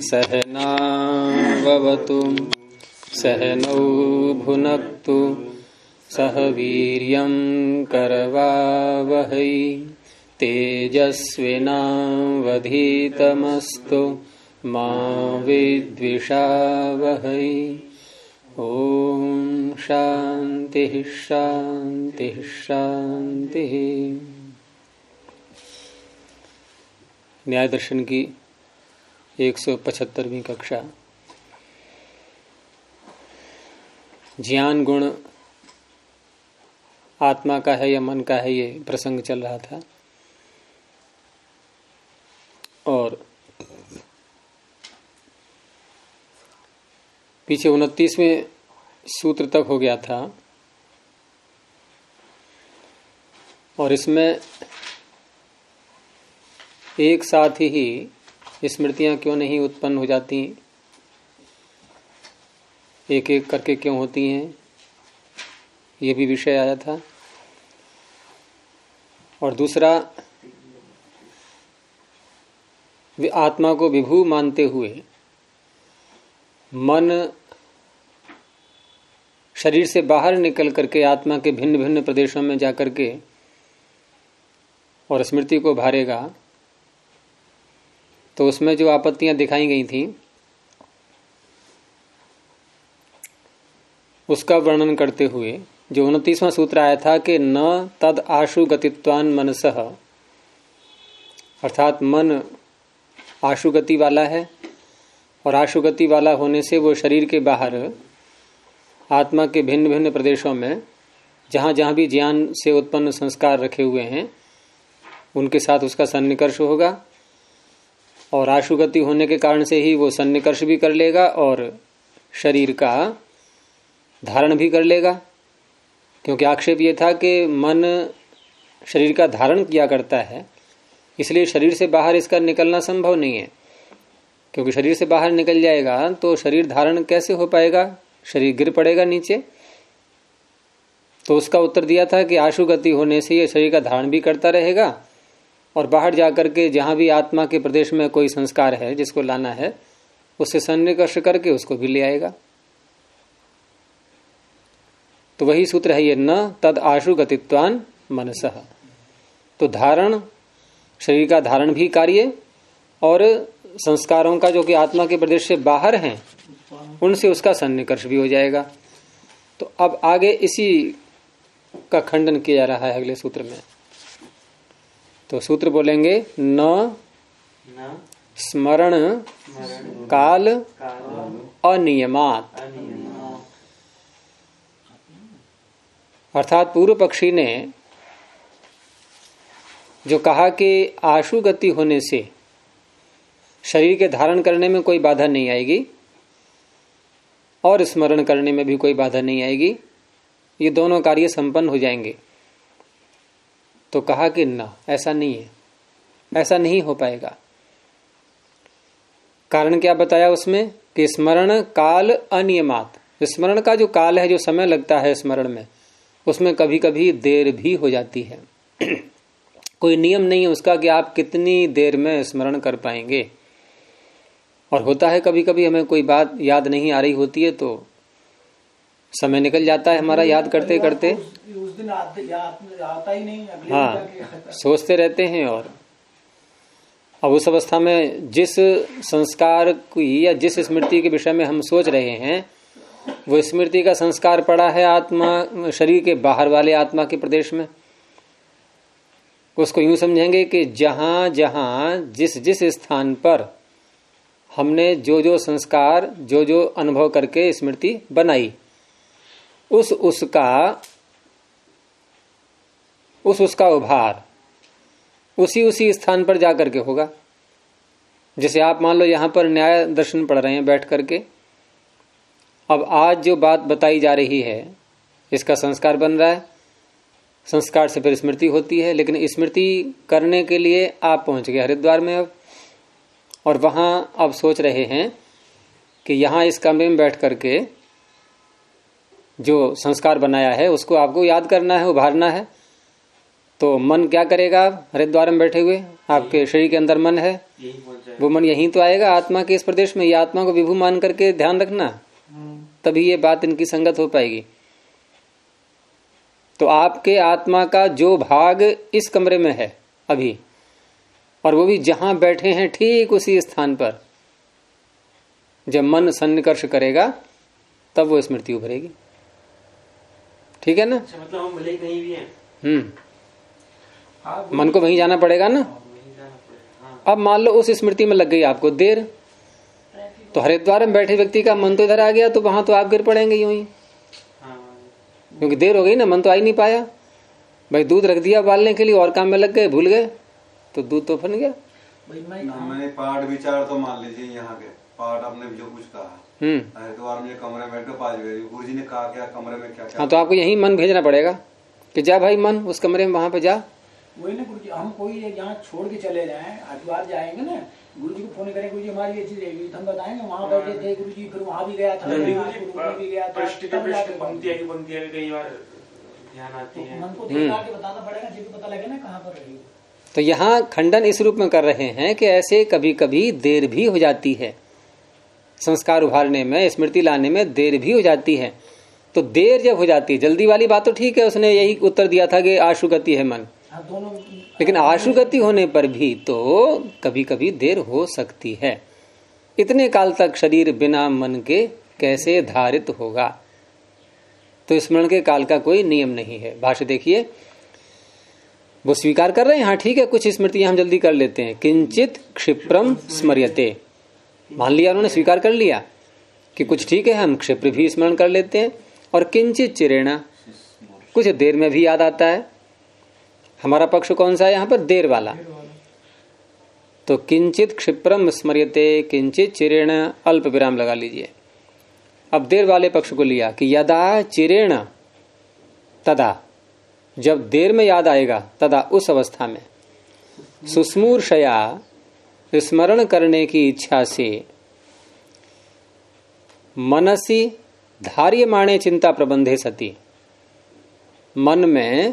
सहनाववतु सहनौ भुनक्तु सह वीर्यं करवावहै तेजस्विनावधीतमस्तु मा विद्विषावहै। ओम शांति शांति शांति। न्याय दर्शन की 175वीं कक्षा। ज्ञान गुण आत्मा का है या मन का है, ये प्रसंग चल रहा था। और पीछे 29वें सूत्र तक हो गया था और इसमें एक साथ ही स्मृतियां क्यों नहीं उत्पन्न हो जाती, एक एक करके क्यों होती हैं, ये भी विषय आया था। और दूसरा, वे आत्मा को विभू मानते हुए मन शरीर से बाहर निकल करके आत्मा के भिन्न भिन्न प्रदेशों में जाकर के और स्मृति को भारेगा, तो उसमें जो आपत्तियां दिखाई गई थी उसका वर्णन करते हुए जो 29वां सूत्र आया था कि न तद आशु गतित्वान मनसः, अर्थात मन आशुगति वाला है और आशुगति वाला होने से वो शरीर के बाहर आत्मा के भिन्न भिन्न प्रदेशों में जहां जहां भी ज्ञान से उत्पन्न संस्कार रखे हुए हैं उनके साथ उसका सन्निकर्ष होगा और आशुगति होने के कारण से ही वो सन्निकर्ष भी कर लेगा और शरीर का धारण भी कर लेगा। क्योंकि आक्षेप ये था कि मन शरीर का धारण किया करता है, इसलिए शरीर से बाहर इसका निकलना संभव नहीं है। क्योंकि शरीर से बाहर निकल जाएगा तो शरीर धारण कैसे हो पाएगा, शरीर गिर पड़ेगा नीचे। तो उसका उत्तर दिया था कि आशुगति होने से ये शरीर का धारण भी करता रहेगा और बाहर जाकर के जहां भी आत्मा के प्रदेश में कोई संस्कार है जिसको लाना है उससे सन्निकर्ष करके उसको भी ले आएगा। तो वही सूत्र है ये, न तद आशुगतित्वान मनसः। तो धारण, शरीर का धारण भी कार्य और संस्कारों का जो कि आत्मा के प्रदेश से बाहर हैं उनसे उसका सन्निकर्ष भी हो जाएगा। तो अब आगे इसी का खंडन किया जा रहा है अगले सूत्र में। तो सूत्र बोलेंगे, न स्मरण काल अनियमात। अर्थात पूर्व पक्षी ने जो कहा कि आशुगति होने से शरीर के धारण करने में कोई बाधा नहीं आएगी और स्मरण करने में भी कोई बाधा नहीं आएगी, ये दोनों कार्य संपन्न हो जाएंगे। तो कहा कि ना, ऐसा नहीं है, ऐसा नहीं हो पाएगा। कारण क्या बताया उसमें कि स्मरण काल अनियमात। स्मरण का जो काल है, जो समय लगता है स्मरण में, उसमें कभी कभी देर भी हो जाती है। कोई नियम नहीं है उसका कि आप कितनी देर में स्मरण कर पाएंगे। और होता है कभी कभी हमें कोई बात याद नहीं आ रही होती है तो समय निकल जाता है हमारा याद करते करते, उस दिन आता ही नहीं, हाँ, सोचते रहते हैं। और अब उस अवस्था में जिस संस्कार की या जिस स्मृति के विषय में हम सोच रहे हैं वो स्मृति का संस्कार पड़ा है आत्मा, शरीर के बाहर वाले आत्मा के प्रदेश में। उसको यूं समझेंगे कि जहां जहां जिस जिस स्थान पर हमने जो जो संस्कार, जो जो अनुभव करके स्मृति बनाई, उसका उभार उसी स्थान पर जाकर के होगा। जैसे आप मान लो यहां पर न्याय दर्शन पढ़ रहे हैं बैठ करके, अब आज जो बात बताई जा रही है इसका संस्कार बन रहा है, संस्कार से फिर स्मृति होती है। लेकिन स्मृति करने के लिए आप पहुंच गए हरिद्वार में अब, और वहां अब सोच रहे हैं कि यहां इस कमरे में बैठ करके जो संस्कार बनाया है उसको आपको याद करना है, उभारना है। तो मन क्या करेगा? हरिद्वार में बैठे हुए आपके शरीर के अंदर मन है, वो मन यहीं तो आएगा आत्मा के इस प्रदेश में। ये आत्मा को विभू मान करके ध्यान रखना, तभी ये बात इनकी संगत हो पाएगी। तो आपके आत्मा का जो भाग इस कमरे में है अभी, और वो भी जहां बैठे हैं ठीक उसी स्थान पर, जब मन सन्निकर्ष करेगा तब वो स्मृति उभरेगी। ठीक है ना? अच्छा, मतलब हम भले ही कहीं भी हैं। मन को वहीं जाना पड़ेगा ना। अब मान लो उस स्मृति में लग गई आपको देर, तो हरिद्वार में बैठे व्यक्ति का मन तो इधर आ गया, तो वहां तो आप गिर पड़ेंगे यूं ही, क्योंकि देर हो गई ना, मन तो आ ही नहीं पाया। भाई दूध रख दिया उबालने के लिए और काम में लग गए, भूल गए, तो दूध तो बन गया। मैंने पाठ विचार तो मान लीजिए यहाँ के पाठ आपने जो कुछ कहा, हरिद्वार में कमरे में बैठे 5 बजे गुरु जी ने कहा क्या कमरे में क्या क्या। हाँ, तो आपको यही मन भेजना पड़ेगा कि जा भाई मन उस कमरे में वहां पे जा। वही ना गुरु जी, हम कोई यहाँ छोड़ के चले जाएं, हरिद्वार जाएंगे ना, गुरु जी को फोन करें, गुरु जी हमारी ये चीज रहेगी, हम बताएंगे वहाँ बैठे थे गुरु जी, फिर वहाँ भी गया था, भी गया था। कई बार ध्यान आती है, मन को दिखा के बताना पड़ेगा, जिसको पता लगे ना कहाँ पर रहेगी। तो यहाँ खंडन इस रूप में कर रहे हैं कि ऐसे कभी कभी देर भी हो जाती है, संस्कार उभारने में, स्मृति लाने में देर भी हो जाती है। तो देर जब हो जाती है, जल्दी वाली बात तो ठीक है, उसने यही उत्तर दिया था कि आशुगति है मन, दोनों, लेकिन आशुगति होने पर भी तो कभी कभी देर हो सकती है। इतने काल तक शरीर बिना मन के कैसे धारित होगा? तो स्मरण के काल का कोई नियम नहीं है। भाष्य देखिए, वो स्वीकार कर रहे हैं, हाँ ठीक है, कुछ स्मृतियां हम जल्दी कर लेते हैं। किंचित क्षिप्रम स्मर्यते, मान लिया उन्होंने, स्वीकार कर लिया कि कुछ ठीक है, हम क्षिप्र भी स्मरण कर लेते हैं। और किंचित चिरेणा, कुछ देर में भी याद आता है। हमारा पक्ष कौन सा है यहाँ पर? देर वाला। तो किंचित क्षिप्रम स्मर्यते किंचित चिरेण, अल्प विराम लगा लीजिए। अब देर वाले पक्ष को लिया कि यदा चिरेण तदा, जब देर में याद आएगा, तदा उस अवस्था में सुस्मूर्षया स्मरण करने की इच्छा से मनसी धार्यमाणे चिंता प्रबंधे सती, मन में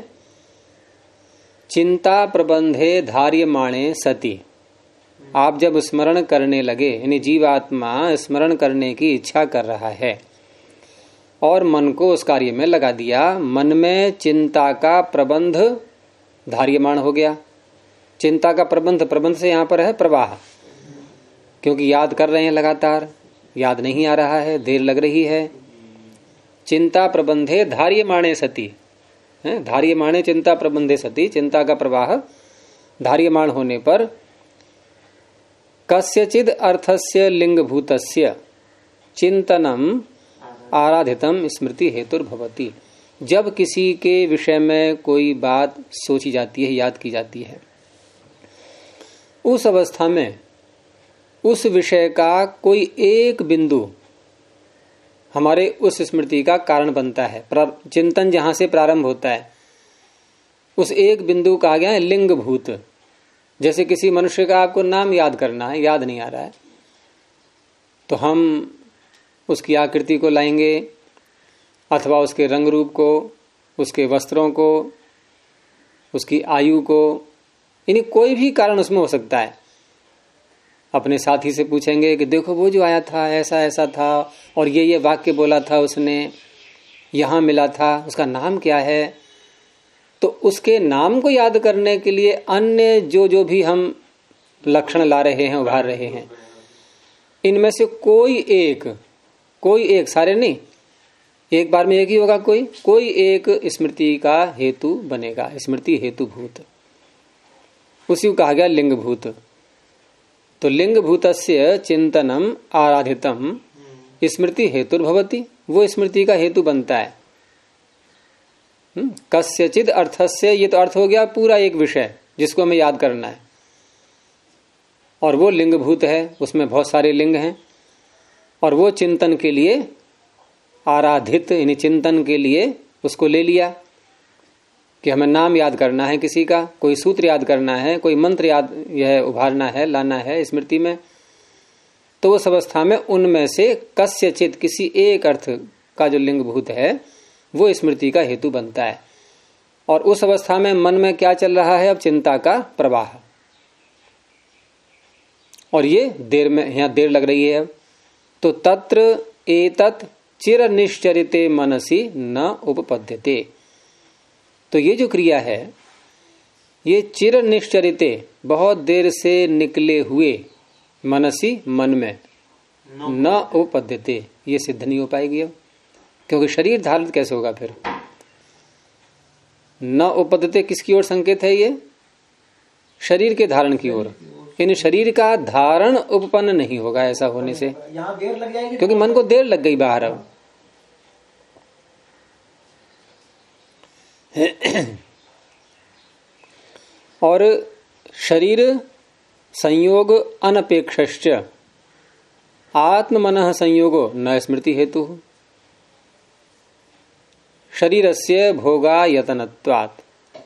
चिंता प्रबंधे धार्यमाणे सती, आप जब स्मरण करने लगे, यानी जीवात्मा स्मरण करने की इच्छा कर रहा है और मन को उस कार्य में लगा दिया, मन में चिंता का प्रबंध धार्यमाण हो गया। चिंता का प्रबंध, प्रबंध से यहां पर है प्रवाह, क्योंकि याद कर रहे हैं लगातार, याद नहीं आ रहा है, देर लग रही है। चिंता प्रबंधे धार्यमाणे सती, धार्यमाणे चिंता प्रबंधे सती, चिंता का प्रवाह धार्यमाण होने पर कस्यचिद अर्थस्य लिंगभूतस्य चिंतनम आराधितम स्मृति हेतुर्भवति, जब किसी के विषय में कोई बात सोची जाती है, याद की जाती है, उस अवस्था में उस विषय का कोई एक बिंदु हमारे उस स्मृति का कारण बनता है। चिंतन जहां से प्रारंभ होता है, उस एक बिंदु कहा गया है लिंगभूत। जैसे किसी मनुष्य का आपको नाम याद करना है, याद नहीं आ रहा है, तो हम उसकी आकृति को लाएंगे, अथवा उसके रंग रूप को, उसके वस्त्रों को, उसकी आयु को, यानी कोई भी कारण उसमें हो सकता है। अपने साथी से पूछेंगे कि देखो वो जो आया था ऐसा ऐसा था और ये वाक्य बोला था उसने, यहां मिला था, उसका नाम क्या है। तो उसके नाम को याद करने के लिए अन्य जो भी हम लक्षण ला रहे हैं, उभार रहे हैं, इनमें से कोई एक, सारे नहीं, एक बार में एक ही होगा, कोई एक स्मृति का हेतु बनेगा, स्मृति हेतुभूत, उसी को कहा गया लिंगभूत। तो लिंगभूतस्य चिंतनम आराधितम स्मृति हेतुर्भवति, वो स्मृति का हेतु बनता है। कस्यचिद अर्थस्य, ये तो अर्थ हो गया पूरा एक विषय जिसको हमें याद करना है, और वो लिंगभूत है, उसमें बहुत सारे लिंग हैं, और वो चिंतन के लिए आराधित, यानी चिंतन के लिए उसको ले लिया कि हमें नाम याद करना है किसी का, कोई सूत्र याद करना है, कोई मंत्र याद यह उभारना है, लाना है स्मृति में। तो उस अवस्था में उनमें से कस्यचित, किसी एक अर्थ का जो लिंगभूत है वो स्मृति का हेतु बनता है। और उस अवस्था में मन में क्या चल रहा है? अब चिंता का प्रवाह, और ये देर में, यहाँ देर लग रही है। तो तत्र एतत् चिर निश्चरिते मनसी न उपपद्यते। तो ये जो क्रिया है ये चिर निश्चरिते, बहुत देर से निकले हुए, मनसी मन में, न उपपद्यते, ये सिद्ध नहीं हो पाएगी अब, क्योंकि शरीर धारित कैसे होगा फिर। न उपपद्यते किसकी ओर संकेत है? ये शरीर के धारण की ओर। इन शरीर का धारण उपपन्न नहीं होगा ऐसा होने से, यहाँ देर लग जाएगी, क्योंकि मन को देर लग गई बाहर अब। और शरीर संयोग अनपेक्षश्च आत्ममनः संयोगो न स्मृति हेतु शरीरस्य भोगायतनत्वात्।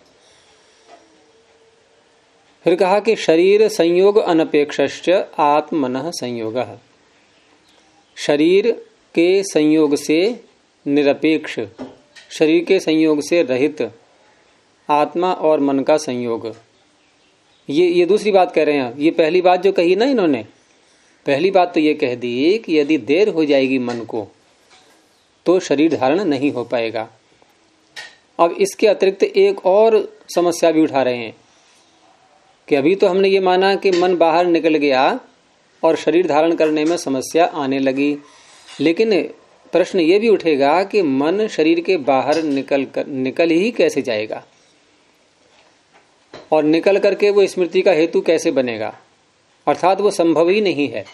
फिर कहा कि शरीर संयोग अनपेक्षश्च आत्मनः संयोगः, शरीर के संयोग से निरपेक्ष, शरीर के संयोग से रहित आत्मा और मन का संयोग। ये दूसरी बात कह रहे हैं। ये पहली बात जो कही ना इन्होंने, पहली बात तो ये कह दी कि यदि देर हो जाएगी मन को तो शरीर धारण नहीं हो पाएगा। अब इसके अतिरिक्त एक और समस्या भी उठा रहे हैं कि अभी तो हमने ये माना कि मन बाहर निकल गया और शरीर धारण करने में समस्या आने लगी, लेकिन प्रश्न ये भी उठेगा कि मन शरीर के बाहर निकल ही कैसे जाएगा, और निकल करके वो स्मृति का हेतु कैसे बनेगा, अर्थात वो संभव ही नहीं है।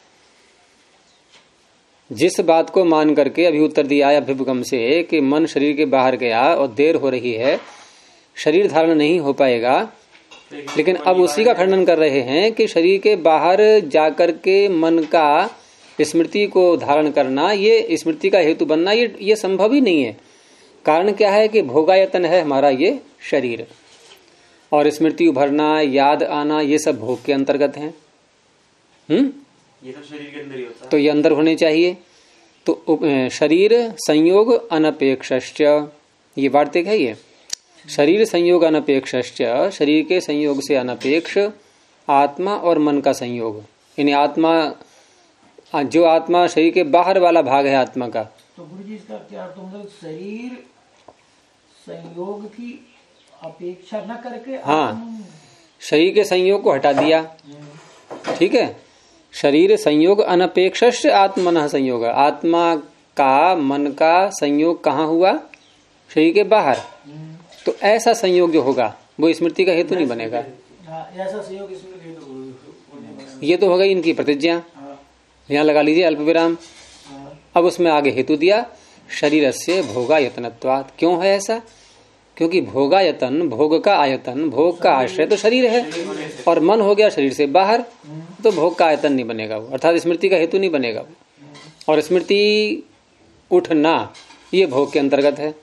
जिस बात को मान करके अभी उत्तर दिया है अभ्युपगम से कि मन शरीर के बाहर गया और देर हो रही है, शरीर धारण नहीं हो पाएगा, लेकिन अब उसी का खंडन कर रहे हैं कि शरीर के बाहर जाकर के मन का स्मृति को धारण करना, ये स्मृति का हेतु बनना, ये संभव ही नहीं है। कारण क्या है कि भोगायतन है हमारा ये शरीर, और स्मृति उभरना, याद आना, ये सब भोग के अंतर्गत है। ये सब शरीर के अंदर ही होता है, तो ये अंदर होने चाहिए। तो शरीर संयोग अनपेक्षश्च, ये वार्तिक है ये, शरीर संयोग अनपेक्षश्च, शरीर के संयोग से अनपेक्ष आत्मा और मन का संयोग। यानी आत्मा, जो आत्मा शरीर के बाहर वाला भाग है आत्मा का। तो गुरु जी इसका क्या अर्थ, मतलब शरीर संयोग की अपेक्षा न करके, हाँ, शरीर के संयोग को हटा दिया, ठीक है। शरीर संयोग अनपेक्षश्च आत्मनः संयोग, आत्मा का मन का संयोग कहाँ हुआ? शरीर के बाहर। तो ऐसा संयोग जो होगा वो स्मृति का हेतु नहीं बनेगा। ऐसा संयोग स्मृति हेतु, ये तो हो गई इनकी प्रतिज्ञा, यहाँ लगा लीजिए अल्प विराम। अब उसमें आगे हेतु दिया, शरीरस्य भोगायतनत्वात्। क्यों है ऐसा? क्योंकि भोगायतन, भोग का आयतन, भोग का आश्रय तो शरीर है, और मन हो गया शरीर से बाहर, तो भोग का आयतन नहीं बनेगा वो, अर्थात स्मृति का हेतु नहीं बनेगा वो। और स्मृति उठना ये भोग के अंतर्गत है,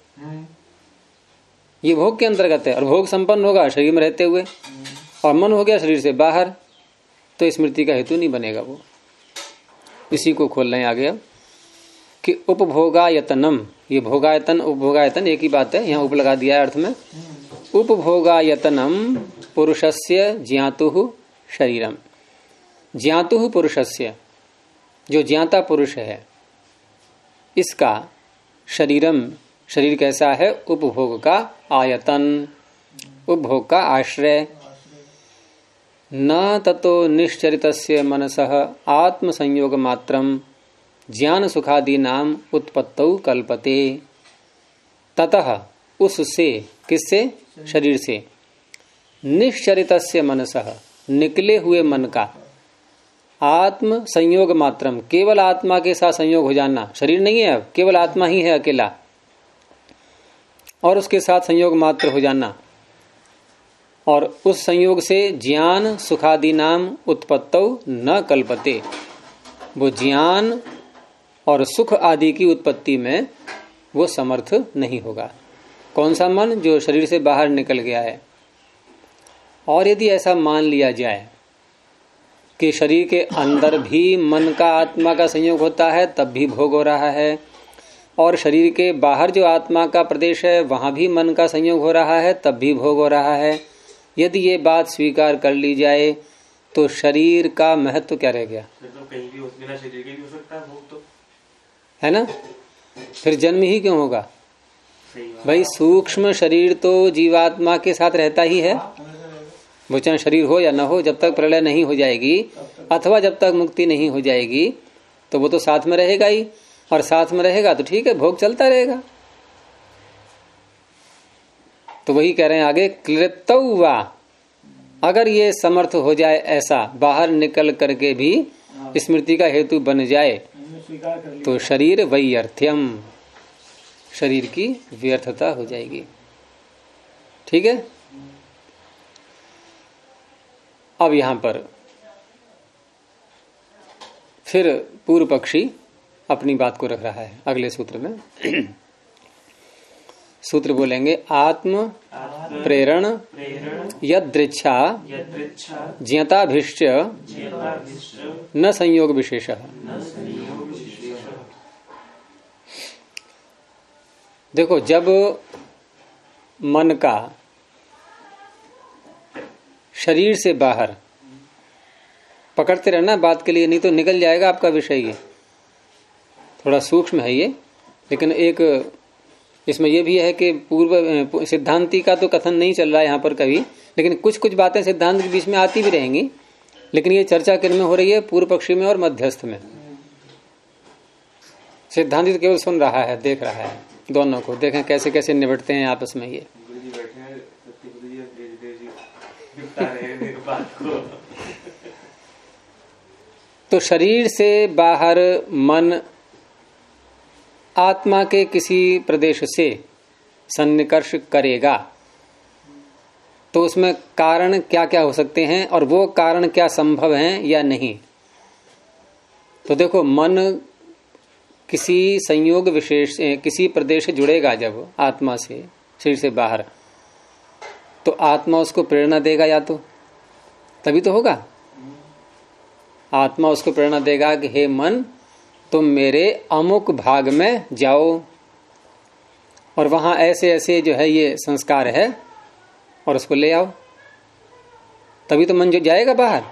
ये भोग के अंतर्गत है, और भोग संपन्न होगा शरीर में रहते हुए, और मन हो गया शरीर से बाहर, तो स्मृति का हेतु नहीं बनेगा वो। इसी को खोल रहे हैं आगे अब कि उपभोगायतनम, ये भोगायतन उपभोगायतन एक ही बात है, यहाँ उप लगा दिया है अर्थ में। उपभोगायतनम पुरुषस्य ज्ञातुः शरीरम, ज्ञातुः पुरुषस्य, जो ज्ञाता पुरुष है इसका शरीरम, शरीर कैसा है? उपभोग का आयतन, उपभोग का आश्रय। न ततो निश्चरितस्य मनसः आत्म संयोग मात्रम ज्ञान सुखादि नाम उत्पत्तौ कल्पते। ततः उससे, किससे? शरीर से, निश्चरितस्य मनसः, निकले हुए मन का, आत्म संयोग मात्रम, केवल आत्मा के साथ संयोग हो जाना, शरीर नहीं है अब, केवल आत्मा ही है अकेला, और उसके साथ संयोग मात्र हो जाना, और उस संयोग से ज्ञान सुखादि नाम उत्पत्तौ न कल्पते, वो ज्ञान और सुख आदि की उत्पत्ति में वो समर्थ नहीं होगा। कौन सा मन? जो शरीर से बाहर निकल गया है। और यदि ऐसा मान लिया जाए कि शरीर के अंदर भी मन का आत्मा का संयोग होता है तब भी भोग हो रहा है, और शरीर के बाहर जो आत्मा का प्रदेश है वहां भी मन का संयोग हो रहा है तब भी भोग हो रहा है, यदि ये बात स्वीकार कर ली जाए तो शरीर का महत्व क्या रह गया? फिर तो कहीं भी बिना शरीर के भी हो सकता है भोग, तो है ना? फिर जन्म ही क्यों होगा? सही बात। भाई सूक्ष्म शरीर तो जीवात्मा के साथ रहता ही है, वो चाहे शरीर हो या ना हो, जब तक प्रलय नहीं हो जाएगी अथवा जब तक मुक्ति नहीं हो जाएगी तो वो तो साथ में रहेगा ही, और साथ में रहेगा तो ठीक है, भोग चलता रहेगा। तो वही कह रहे हैं आगे, कृतौवा, अगर ये समर्थ हो जाए ऐसा, बाहर निकल करके भी स्मृति का हेतु बन जाए, तो शरीर वैर्थ्यम, शरीर की व्यर्थता हो जाएगी। ठीक है। अब यहां पर फिर पूर्व पक्षी अपनी बात को रख रहा है अगले सूत्र में। सूत्र बोलेंगे, आत्म प्रेरण यदृच्छा ज्ञताभिष्ट न संयोग विशेष। देखो, जब मन का शरीर से बाहर, पकड़ते रहना बात के लिए, नहीं तो निकल जाएगा आपका विषय। ये थोड़ा सूक्ष्म है ये, लेकिन एक इसमें यह भी है कि पूर्व सिद्धांति का तो कथन नहीं चल रहा है यहाँ पर कभी, लेकिन कुछ कुछ बातें सिद्धांत के बीच में आती भी रहेंगी। लेकिन ये चर्चा किन में हो रही है? पूर्व पक्षी में और मध्यस्थ में। सिद्धांति तो केवल सुन रहा है, देख रहा है दोनों को, देखें कैसे कैसे निपटते हैं आपस में ये। तो शरीर से बाहर मन आत्मा के किसी प्रदेश से सन्निकर्ष करेगा, तो उसमें कारण क्या क्या हो सकते हैं और वो कारण क्या संभव हैं या नहीं। तो देखो, मन किसी संयोग विशेष किसी प्रदेश से जुड़ेगा जब आत्मा से, शरीर से बाहर, तो आत्मा उसको प्रेरणा देगा, या तो तभी तो होगा। आत्मा उसको प्रेरणा देगा कि हे मन, तुम मेरे अमुक भाग में जाओ और वहां ऐसे ऐसे जो है ये संस्कार है और उसको ले आओ, तभी तो मन जो जाएगा बाहर।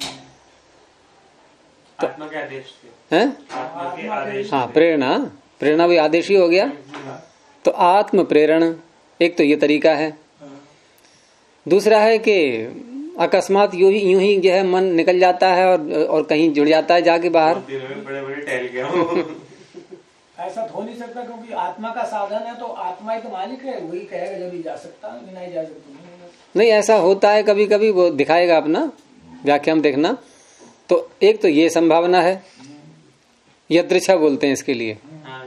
तो आत्मा के आदेश है, आत्मा के आदेश, हाँ, प्रेरणा भी आदेश ही हो गया। तो आत्म प्रेरण एक तो ये तरीका है। दूसरा है कि अकस्मात यूं ही जो है मन निकल जाता है और कहीं जुड़ जाता है जाके बाहर। बड़े बड़े टहल गया हूं। ऐसा हो नहीं सकता, क्योंकि आत्मा का साधन है तो आत्मा ही तो मालिक है, वही कहेगा जब ही जा सकता है, बिना ही जा सकता नहीं। ऐसा होता है कभी कभी, वो दिखाएगा अपना व्याख्या में देखना। तो एक तो ये संभावना है, यदृच्छा बोलते हैं इसके लिए।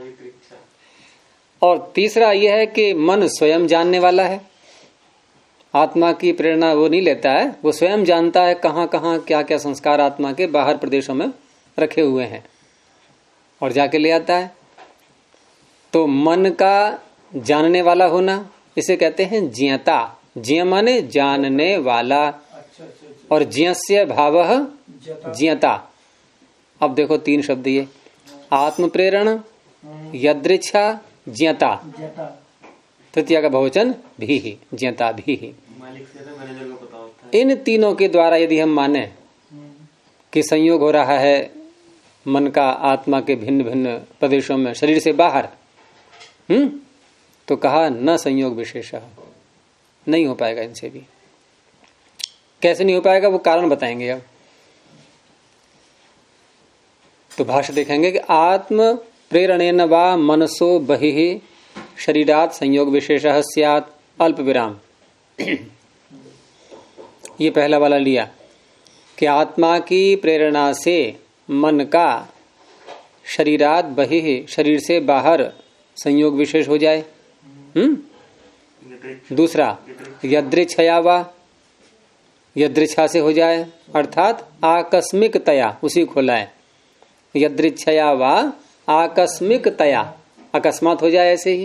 और तीसरा यह है कि मन स्वयं जानने वाला है, आत्मा की प्रेरणा वो नहीं लेता है, वो स्वयं जानता है कहाँ कहाँ क्या क्या संस्कार आत्मा के बाहर प्रदेशों में रखे हुए हैं और जाके ले आता है। तो मन का जानने वाला होना, इसे कहते हैं ज्ञता। ज्ञ माने जानने वाला, और ज्ञस्य भावः ज्ञता। अब देखो तीन शब्द ये, आत्म प्रेरण, यदृच्छा, ज्ञता। तृतीया का बहुवचन भी ही, ज्ञता भी ही। मालिक से तो मैनेजर को पता होता है। इन तीनों के द्वारा यदि हम माने कि संयोग हो रहा है मन का आत्मा के भिन्न भिन्न प्रदेशों में शरीर से बाहर, तो कहा न संयोग विशेष, नहीं हो पाएगा इनसे भी। कैसे नहीं हो पाएगा, वो कारण बताएंगे अब। तो भाष्य देखेंगे कि आत्म प्रेरणेन वा मनसो बहिः शरीरात संयोग विशेषः स्यात् अल्प विराम। ये पहला वाला लिया कि आत्मा की प्रेरणा से मन का शरीरात बहिः, शरीर से बाहर संयोग विशेष हो जाए। दूसरा यदृच्छया वा, यदृच्छा से हो जाए, अर्थात आकस्मिकतया, उसी खोला है, यदृच्छया वा आकस्मिकतया, अकस्मात हो जाए ऐसे ही।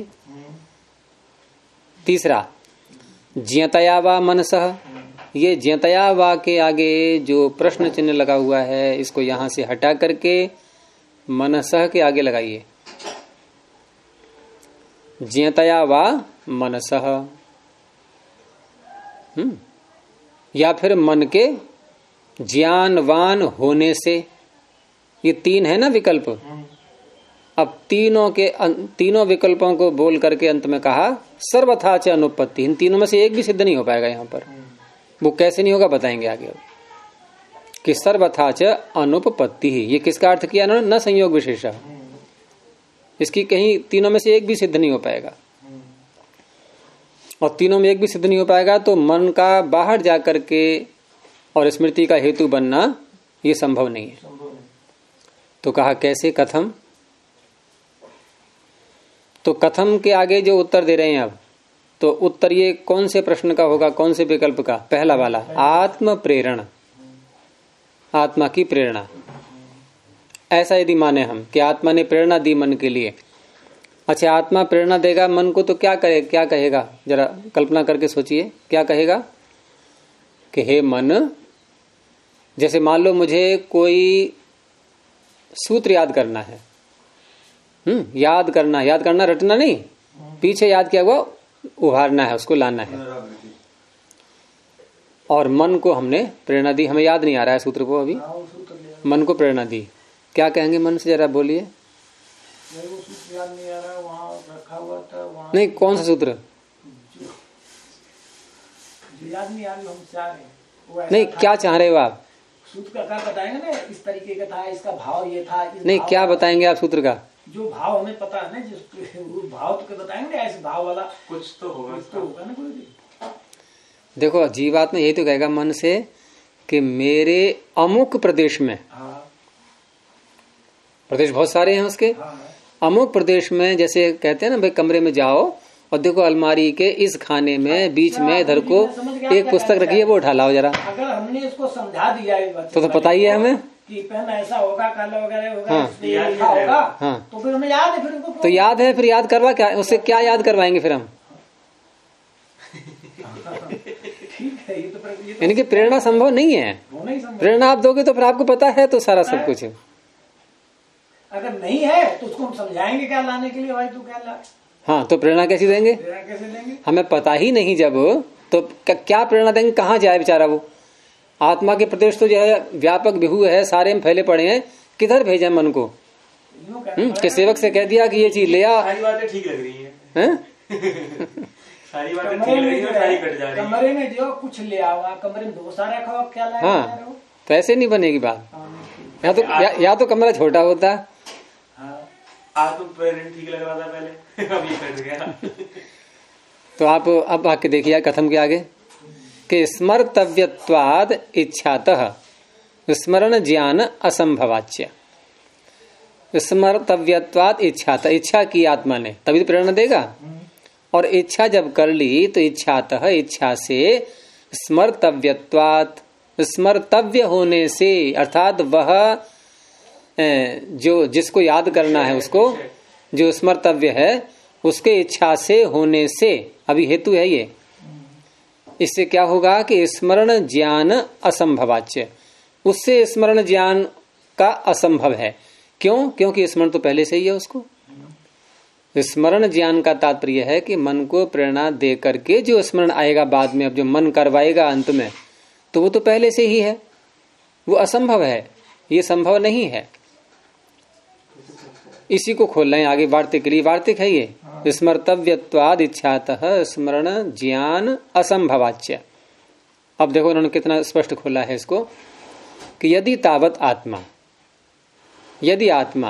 तीसरा ज्ञतया वा मनसः, ये ज्ञतया वा के आगे जो प्रश्न चिन्ह लगा हुआ है इसको यहां से हटा करके मनसः के आगे लगाइए, ज्ञतया वा मनसः। या फिर मन के ज्ञानवान होने से, ये तीन है ना विकल्प। अब तीनों विकल्पों को बोल करके अंत में कहा सर्वथा च अनुपत्ति। इन तीनों में से एक भी सिद्ध नहीं हो पाएगा यहाँ पर। वो कैसे नहीं होगा बताएंगे आगे कि सर्वथा च अनुपपत्ति। ये किसका अर्थ किया ना, न संयोग विशेषा। इसकी कहीं तीनों में से एक भी सिद्ध नहीं हो पाएगा। और तीनों में एक भी सिद्ध नहीं हो पाएगा तो मन का बाहर जाकर के और स्मृति का हेतु बनना ये संभव नहीं है। तो कहा कैसे, कथम। तो कथम के आगे जो उत्तर दे रहे हैं अब, तो उत्तर ये कौन से प्रश्न का होगा, कौन से विकल्प का? पहला वाला, आत्म प्रेरण, आत्मा की प्रेरणा। ऐसा यदि माने हम कि आत्मा ने प्रेरणा दी मन के लिए। अच्छा, आत्मा प्रेरणा देगा मन को तो क्या कहेगा? जरा कल्पना करके सोचिए, क्या कहेगा कि हे मन, जैसे मान लो मुझे कोई सूत्र याद करना है, याद करना रटना नहीं, पीछे याद किया हुआ उभारना है, उसको लाना है। और मन को हमने प्रेरणा दी, हमें याद नहीं आ रहा है सूत्र को अभी, मन को प्रेरणा दी। क्या कहेंगे मन से, जरा बोलिए। याद नहीं आ रहा, वहाँ रखा हुआ था, वहाँ नहीं, कौन सा सूत्र? जो याद नहीं आ रही, हम चाह रहे हैं नहीं, क्या चाह रहे हो आप? सूत्र का क्या बताएंगे ना, इस तरीके का था, इसका भाव ये था। नहीं, क्या बताएंगे आप सूत्र का? जो भाव हमें पता है ना, जिस भाव तो बताएंगे, ऐसे भाव वाला कुछ तो होगा, कुछ तो होगा ना कोई भी। देखो, जीवात्मा यही तो कहेगा मन से कि मेरे अमुक प्रदेश में, प्रदेश बहुत सारे हैं उसके, अमुक प्रदेश में, जैसे कहते हैं ना भाई, कमरे में जाओ और देखो अलमारी के इस खाने में बीच में इधर को एक पुस्तक रखी है, वो उठा लाओ जरा। अगर हमने इसको समझा दिया तो पता ही है हमें कि पेन ऐसा होगा, काला वगैरह होगा, हाँ। इसलिए लिखा होगा, हाँ। तो फिर हमें याद है, फिर उनको तो याद है, फिर याद करवा क्या, उससे क्या याद करवाएंगे फिर हम? ठीक है, ये तो इनकी प्रेरणा संभव नहीं है। प्रेरणा आप दोगे तो फिर आपको पता है तो सारा सब कुछ। अगर नहीं है तो उसको हम समझाएंगे क्या लाने के लिए, भाई तू क्या ला। हाँ, तो प्रेरणा कैसे देंगे? प्रेरणा कैसे देंगे? हमें पता ही नहीं जब, तो क्या प्रेरणा देंगे? कहाँ जाए बेचारा वो? आत्मा के प्रदेश तो जो है व्यापक विहू है, सारे में फैले पड़े हैं, किधर भेजे मन को? कि सेवक से कह दिया कि ये चीज ले आ। सारी बातें ठीक लग रही हैं, सारी बातें ठीक कमरे लग में रही हैं, सारी कट जा रही हैं। कमरे में जो कुछ ले आओ, कमरे में दो सारा खाओ, क्या लाया? हाँ, तो ऐसे नहीं बनेगी बात। या तो कमरा छोटा होता। आज तो प्रेरणा ठीक लग रहा था पहले, अब ये कट गया। तो आप अब आके देखिए कथम के आगे कि स्मर्तव्यत्वाद इच्छातः स्मरण ज्ञान असंभवाच्य। स्मर्तव्यत्वाद इच्छातः, इच्छा की आत्मा ने तभी तो प्रेरणा देगा। और इच्छा जब कर ली तो इच्छातः, इच्छा से, स्मर्तव्यत्वात्, स्मर्तव्य होने से, अर्थात वह जो जिसको याद करना है, उसको जो स्मर्तव्य है, उसके इच्छा से होने से, अभी हेतु है ये, इससे क्या होगा कि स्मरण ज्ञान असंभवाच्य, उससे स्मरण ज्ञान का असंभव है। क्यों? क्योंकि स्मरण तो पहले से ही है उसको। स्मरण ज्ञान का तात्पर्य है कि मन को प्रेरणा दे करके जो स्मरण आएगा बाद में, अब जो मन करवाएगा अंत में, तो वो तो पहले से ही है, वो असंभव है, ये संभव नहीं है। इसी को खोल रहे हैं आगे वार्तिक के लिए। वार्तिक है ये, स्मर्तव्यत्वाद इच्छातः स्मरण ज्ञान असंभवाच्य। अब देखो उन्होंने कितना स्पष्ट खोला है इसको कि यदि तावत आत्मा, यदि आत्मा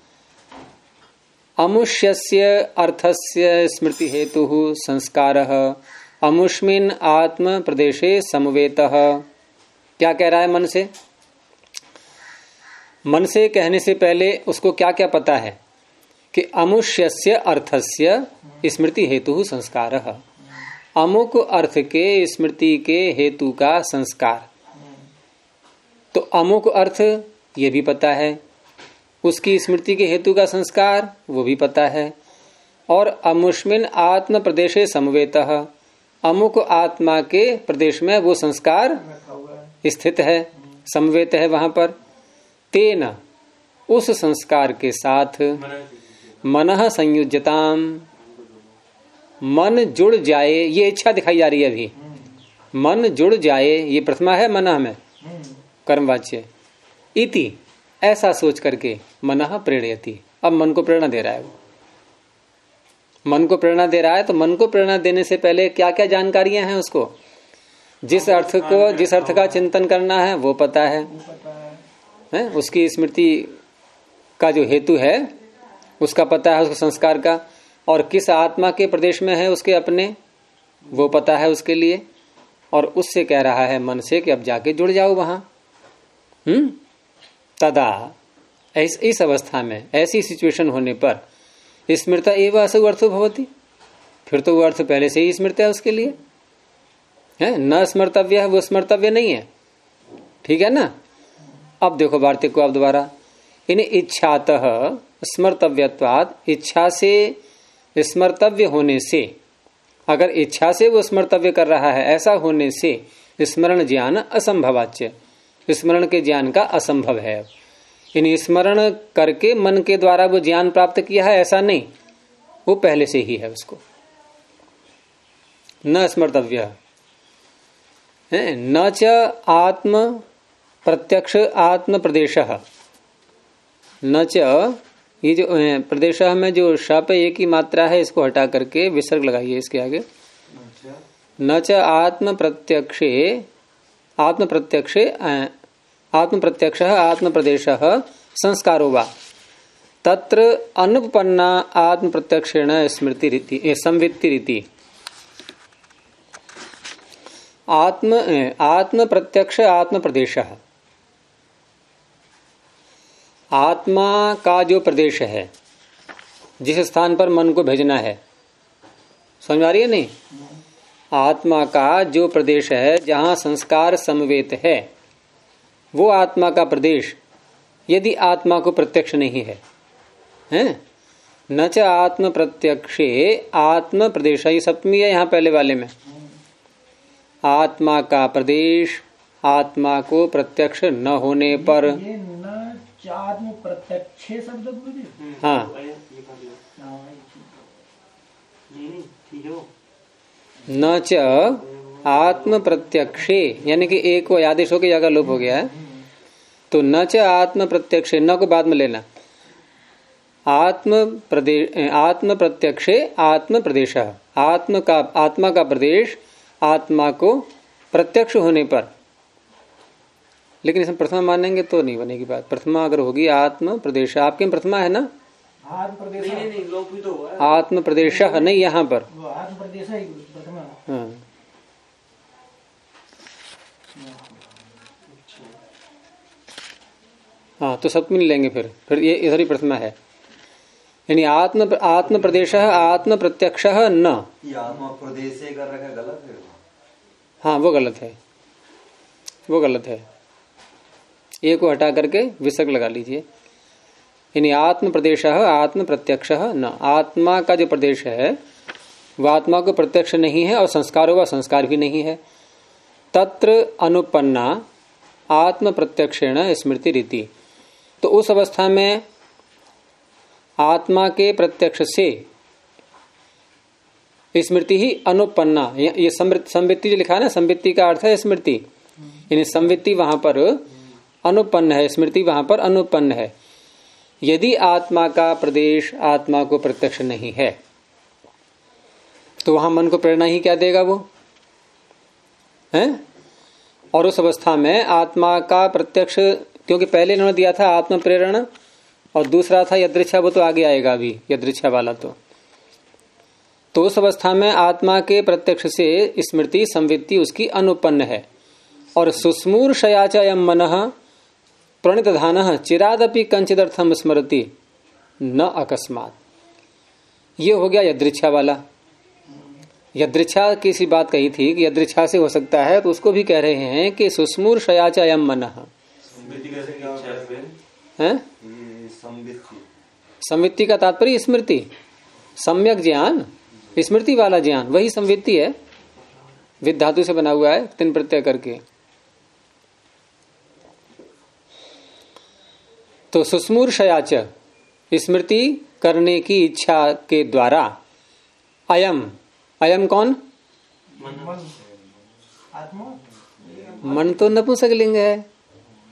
अमुष्यस्य अर्थस्य स्मृति हेतु संस्कारः अमुष्मिन् आत्म प्रदेशे समवेतः। क्या कह रहा है मन से? मन से कहने से पहले उसको क्या क्या पता है कि अमुष्यस्य अर्थस्य स्मृति हेतु संस्कारः, अमुक अर्थ के स्मृति के हेतु का संस्कार। तो अमुक अर्थ ये भी पता है, उसकी स्मृति के हेतु का संस्कार वो भी पता है। और अमुष्मिन आत्म प्रदेशे समवेतः, अमुक आत्मा के प्रदेश में वो संस्कार स्थित है, समवेत है वहां पर। तेन, उस संस्कार के साथ, मनः संयुज्यताम, मन जुड़ जाए, ये इच्छा दिखाई जा रही है अभी। मन जुड़ जाए, ये प्रथमा है मनः में, कर्मवाच्य, इति ऐसा सोच करके मनः प्रेरयति। अब मन को प्रेरणा दे रहा है, वो मन को प्रेरणा दे रहा है। तो मन को प्रेरणा देने से पहले क्या क्या जानकारियां हैं उसको, जिस अर्थ का चिंतन करना है वो पता है, उसकी स्मृति का जो हेतु है उसका पता है, उसके संस्कार का, और किस आत्मा के प्रदेश में है उसके अपने, वो पता है उसके लिए। और उससे कह रहा है मन से कि अब जाके जुड़ जाओ वहां। तदा इस अवस्था में, ऐसी सिचुएशन होने पर स्मृता एवं असौ अर्थो भवति, फिर तो वो अर्थ पहले से ही स्मृत है उसके लिए, है न स्मर्तव्य है, वो स्मर्तव्य नहीं है। ठीक है ना। अब देखो वार्तिक को आप दोबारा, इन इच्छातः स्मर्तव्यत्वात्, इच्छा से स्मर्तव्य होने से, अगर इच्छा से वो स्मर्तव्य कर रहा है, ऐसा होने से स्मरण ज्ञान असंभवाच्य, स्मरण के ज्ञान का असंभव है। इन स्मरण करके मन के द्वारा वो ज्ञान प्राप्त किया है ऐसा नहीं, वो पहले से ही है उसको। न स्मर्तव्य है, न च आत्म प्रत्यक्ष आत्म प्रदेश, न च, ये जो प्रदेश में जो शप एक ही मात्रा है इसको हटा करके विसर्ग लगाइए इसके आगे। न च आत्म प्रत्यक्ष आत्म प्रदेश संस्कारो वा तत्र अनुपन्ना आत्म प्रत्यक्षेण स्मृति रीति संवित्ति रीति। आत्म प्रत्यक्ष आत्म प्रदेश, आत्मा का जो प्रदेश है, जिस स्थान पर मन को भेजना है, समझ आ रही है नहीं? आत्मा का जो प्रदेश है जहां संस्कार समवेत है, वो आत्मा का प्रदेश यदि आत्मा को प्रत्यक्ष नहीं है, हैं? न च आत्म प्रत्यक्षे आत्म प्रदेश, ये सप्तमी है यहाँ पहले वाले में। आत्मा का प्रदेश आत्मा को प्रत्यक्ष न होने पर, ये न च आत्म प्रत्यक्ष शब्द गुरुजी, हाँ, न च आत्म प्रत्यक्षे, यानी कि एक को आदेश होकर जगह लोप हो गया है, तो न च आत्म प्रत्यक्षे, न को बाद में लेना, आत्म प्रत्यक्षे आत्म प्रदेश, आत्मा का प्रदेश आत्मा को प्रत्यक्ष होने पर। लेकिन इसमें प्रथमा मानेंगे तो नहीं बनेगी बात। प्रथमा अगर होगी आत्म प्रदेश, आपके में प्रथमा है ना, आत्म प्रदेश नहीं, यहाँ पर हाँ, हाँ, तो सप्तमी लेंगे फिर ये इधर ही प्रथमा है, यानी आत्म प्रदेश आत्म प्रत्यक्ष न, आत्मा प्रदेश से कर रखा गलत है। हाँ वो गलत है, वो गलत है। ए को हटा करके विसर्ग लगा लीजिए, यानी आत्म प्रदेश आत्म प्रत्यक्ष न, आत्मा का जो प्रदेश है वह आत्मा को प्रत्यक्ष नहीं है और संस्कारों का संस्कार भी नहीं है। तत्र अनुपन्ना आत्म प्रत्यक्षेण स्मृति रीति, तो उस अवस्था में आत्मा के प्रत्यक्ष से स्मृति ही अनुपन्ना, ये संवित्ति जो लिखा है ना, संवित्ति का अर्थ है स्मृति, यानी संवित्ति वहां पर अनुपन्न है, स्मृति वहां पर अनुपन्न है। यदि आत्मा का प्रदेश आत्मा को प्रत्यक्ष नहीं है तो वहां मन को प्रेरणा ही क्या देगा वो है। और उस अवस्था में आत्मा का प्रत्यक्ष, क्योंकि पहले इन्होंने दिया था आत्म प्रेरणा और दूसरा था यदृच्छा, वो तो आगे आएगा अभी यदृच्छा वाला। तो उस अवस्था में आत्मा के प्रत्यक्ष से स्मृति संवित्ति उसकी अनुपन्न है। और सुस्मूर शयाचयम मनः प्रणित धानः चिरादपि कंचिदर्थम स्मरति न अकस्मात, ये हो गया यदृच्छा वाला। यदृच्छा की सी बात कही थी कि यदृच्छा से हो सकता है, तो उसको भी कह रहे हैं कि सुस्मूर शयाचयम मनः है। संवित्ति का तात्पर्य स्मृति, सम्यक ज्ञान, स्मृति वाला ज्ञान, वही संवित्ति है। विद धातु से बना हुआ है, तीन प्रत्यय करके। तो सुस्मूर शयाच, स्मृति करने की इच्छा के द्वारा, अयम कौन? मन तो नपुंसकलिंग है,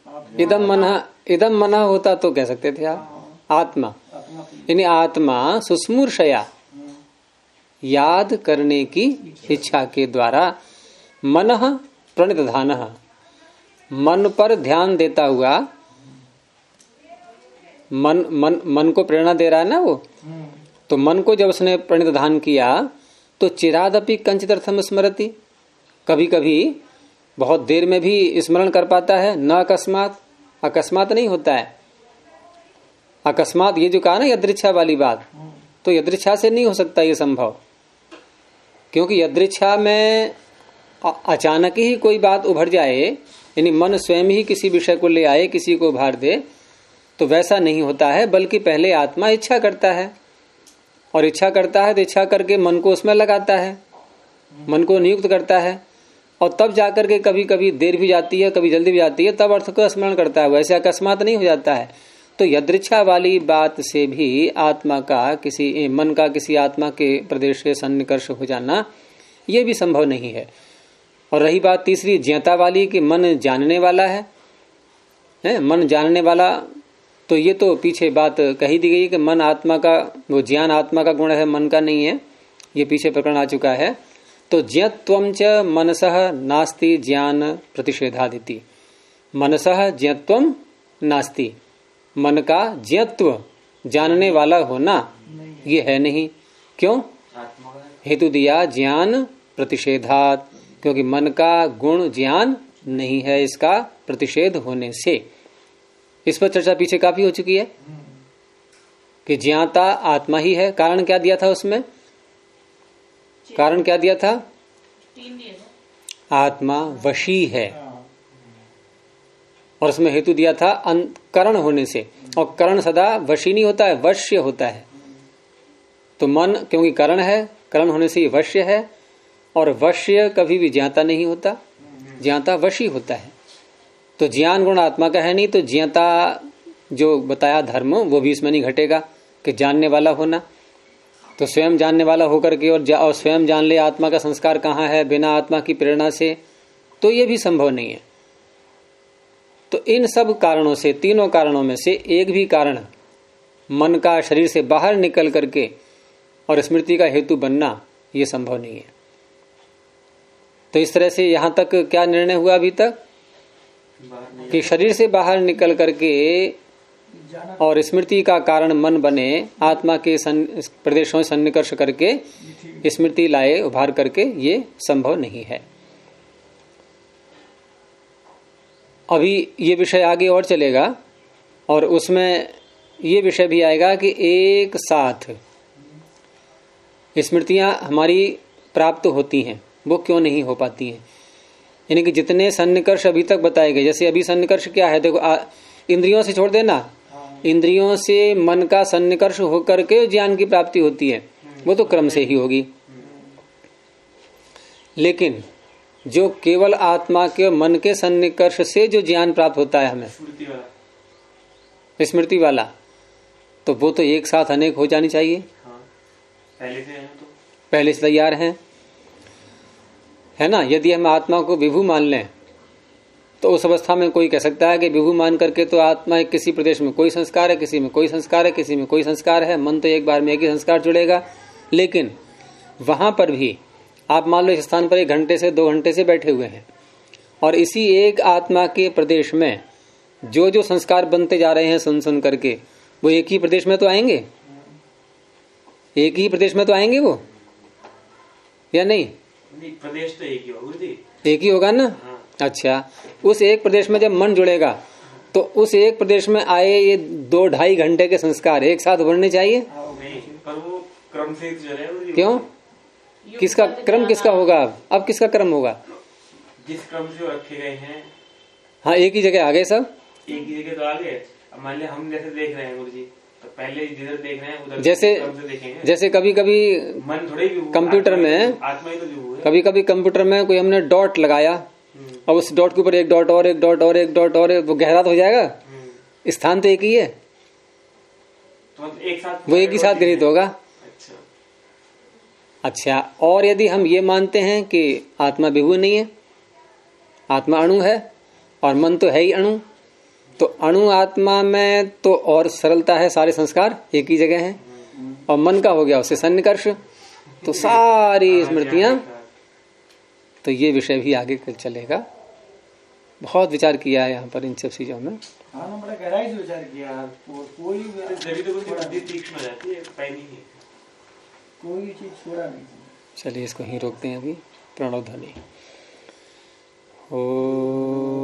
इदम मन होता तो कह सकते थे आप आत्मा, यानी आत्मा सुस्मूर्षया याद करने की इच्छा के द्वारा मन प्रणिधान, मन पर ध्यान देता हुआ, मन को प्रेरणा दे रहा है ना वो, तो मन को जब उसने प्रणिधान किया तो चिरादपि कंचित अर्थम स्मरति, कभी कभी बहुत देर में भी स्मरण कर पाता है, न अकस्मात, अकस्मात नहीं होता है। अकस्मात ये जो कहा ना यदृच्छा वाली बात, तो यदृच्छा से नहीं हो सकता ये संभव, क्योंकि यदृच्छा में अचानक ही कोई बात उभर जाए, यानी मन स्वयं ही किसी विषय को ले आए, किसी को उभार दे, तो वैसा नहीं होता है, बल्कि पहले आत्मा इच्छा करता है, और इच्छा करता है तो इच्छा करके मन को उसमें लगाता है, मन को नियुक्त करता है, और तब जाकर के कभी कभी देर भी जाती है, कभी जल्दी भी जाती है, तब अर्थ को स्मरण करता है, वैसे अकस्मात नहीं हो जाता है। तो यदृच्छा वाली बात से भी आत्मा का किसी मन का किसी आत्मा के प्रदेश से सन्निकर्ष हो जाना ये भी संभव नहीं है। और रही बात तीसरी ज्ञता वाली कि मन जानने वाला है मन जानने वाला, तो ये तो पीछे बात कही दी गई कि मन आत्मा का, वो ज्ञान आत्मा का गुण है, मन का नहीं है, ये पीछे प्रकरण आ चुका है। तो ज्ञत्वं च मनसः नास्ति ज्ञान प्रतिषेधादिति, मनसः ज्ञत्वं नास्ति, मन का ज्ञत्व जानने वाला होना ये है नहीं। क्यों? हेतु दिया ज्ञान प्रतिषेधात, क्योंकि मन का गुण ज्ञान नहीं है, इसका प्रतिषेध होने से। इस पर चर्चा पीछे काफी हो चुकी है कि ज्ञाता आत्मा ही है। कारण क्या दिया था उसमें? कारण क्या दिया था? आत्मा वशी है, और उसमें हेतु दिया था करण होने से, और करण सदा वशी नहीं होता है, वश्य होता है। तो मन क्योंकि करण है, करण होने से ये वश्य है, और वश्य कभी भी ज्ञाता नहीं होता, ज्ञाता वशी होता है। तो ज्ञान गुण आत्मा का है नहीं, तो ज्ञाता जो बताया धर्म वो भी इसमें नहीं घटेगा कि जानने वाला होना। तो स्वयं जानने वाला होकर के और स्वयं जान ले आत्मा का संस्कार कहाँ है बिना आत्मा की प्रेरणा से, तो ये भी संभव नहीं है। तो इन सब कारणों से, तीनों कारणों में से एक भी कारण मन का शरीर से बाहर निकल करके और स्मृति का हेतु बनना ये संभव नहीं है। तो इस तरह से यहां तक क्या निर्णय हुआ अभी तक कि शरीर से बाहर निकल करके और स्मृति का कारण मन बने, आत्मा के प्रदेशों से सन्निकर्ष करके स्मृति लाए उभार करके, ये संभव नहीं है। अभी ये विषय आगे और चलेगा और उसमें ये विषय भी आएगा कि एक साथ स्मृतियां हमारी प्राप्त होती हैं, वो क्यों नहीं हो पाती हैं। यानी कि जितने सन्निकर्ष अभी तक बताए गए, जैसे अभी सन्निकर्ष क्या है, देखो इंद्रियों से छोड़ देना, इंद्रियों से मन का सन्निकर्ष होकर के ज्ञान की प्राप्ति होती है, वो तो क्रम से ही होगी। लेकिन जो केवल आत्मा के मन के सन्निकर्ष से जो ज्ञान प्राप्त होता है हमें, स्मृति वाला, तो वो तो एक साथ अनेक हो जानी चाहिए। पहले से तैयार हैं, है ना। यदि हम आत्मा को विभू मान लें तो उस अवस्था में कोई कह सकता है कि विभू मान करके तो आत्मा किसी प्रदेश में कोई संस्कार है, किसी में कोई संस्कार है, किसी में कोई संस्कार है, मन तो एक बार में एक ही संस्कार जुड़ेगा। लेकिन वहां पर भी आप मान लो इस स्थान पर 1 घंटे से 2 घंटे से बैठे हुए हैं और इसी एक आत्मा के प्रदेश में जो जो संस्कार बनते जा रहे हैं सुन सुन करके, वो एक ही प्रदेश में तो आएंगे, एक ही प्रदेश में तो आएंगे वो, या नहीं? प्रदेश तो एक ही होगा, एक ही होगा ना। अच्छा, उस एक प्रदेश में जब मन जुड़ेगा तो उस एक प्रदेश में आए ये 2-2.5 घंटे के संस्कार एक साथ उभरने चाहिए। पर वो क्रम से चलेगा। क्यों? किसका क्रम किसका होगा? अब किसका क्रम होगा? जिस क्रम से रखे गए हैं। हाँ, एक ही जगह आ गए, सब एक ही जगह तो आ गए। अब मान लिया हम जैसे देख रहे हैं गुरुजी, तो पहले जिधर देख रहे हैं उधर जैसे कभी कभी मन थोड़े कंप्यूटर में, आत्मा ही तो जो है, कभी कभी कंप्यूटर में कोई हमने डॉट लगाया और उस डॉट के ऊपर एक डॉट और एक डॉट और एक डॉट और वो गहरा तो हो जाएगा, स्थान तो एक ही है, तो एक साथ वो एक ही साथ गृहित होगा। अच्छा, और यदि हम ये मानते हैं कि आत्मा विभू नहीं है, आत्मा अणु है और मन तो है ही अणु, तो अणु आत्मा में तो और सरलता है, सारे संस्कार एक ही जगह हैं, और मन का हो गया उससे सन्निकर्ष, तो सारी स्मृतियां, तो ये विषय भी आगे चलेगा। बहुत विचार किया है यहाँ पर इन सब चीजों में। हाँ, बड़ा गहराई से विचार किया। कोई चीज छोड़ा नहीं। चलिए इसको ही रोकते हैं अभी। प्रणव ध्वनि। ओ